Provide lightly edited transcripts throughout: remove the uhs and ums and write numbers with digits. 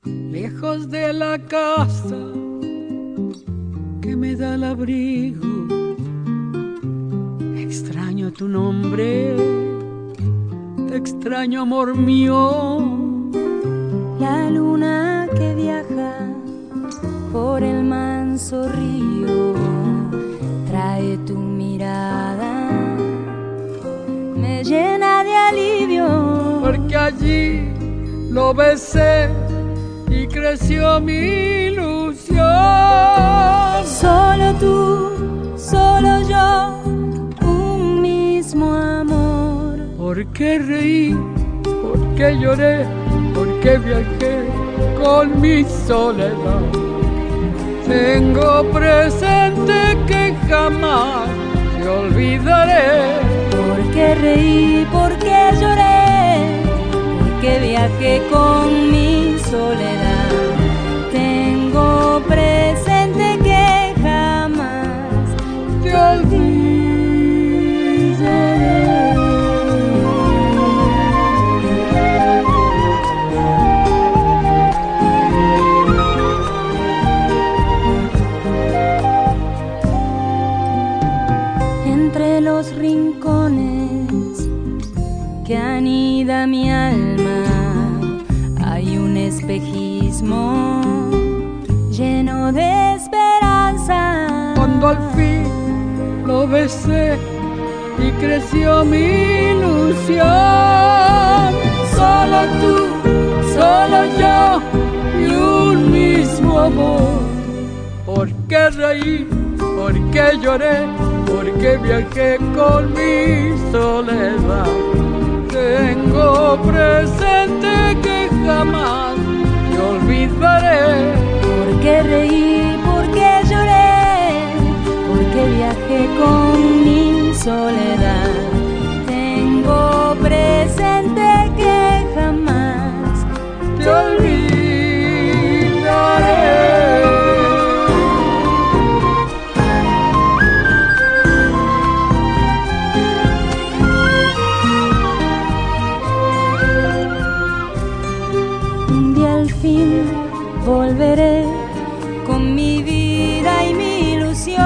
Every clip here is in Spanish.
lejos de la casa que me da el abrigo. Extraño tu nombre, te extraño, amor mío. La luna que viaja por el manso río trae tu mirada, me llena de alivio. Porque allí lo besé y creció mi ilusión. Solo tú, solo yo, un mismo amor. ¿Por qué reí? ¿Por qué lloré? ¿Por qué viajé con mi soledad? Tengo presente que jamás te olvidaré. ¿Por qué reí? ¿Por qué lloré? ¿Por qué viajé con mi soledad? Tengo presente que jamás te olvidaré. Entre los rincones que anida mi alma hay un espejismo lleno de esperanza. Cuando al fin lo besé y creció mi ilusión. Solo tú, solo yo y un mismo amor. ¿Por qué reí? ¿Por qué lloré? ¿Por qué viajé con mi soledad? Tengo presente que jamás te olvidaré. ¿Por qué reí? ¿Por qué lloré? ¿Por qué viajé con mi soledad? Tengo presente que jamás te olvidaré. Un día al fin volveré con mi vida y mi ilusión.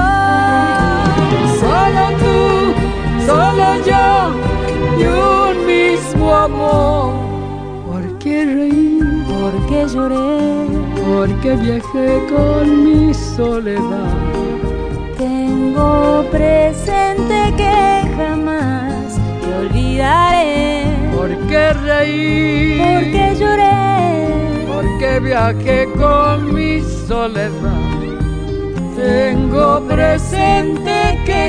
Solo tú, solo yo y un mismo amor. ¿Por qué reí? ¿Por qué lloré? Porque viajé con mi soledad. Tengo presente que jamás te olvidaré. ¿Por qué reí? ¿Por qué lloré? Porque viajé con mi soledad. Tengo presente que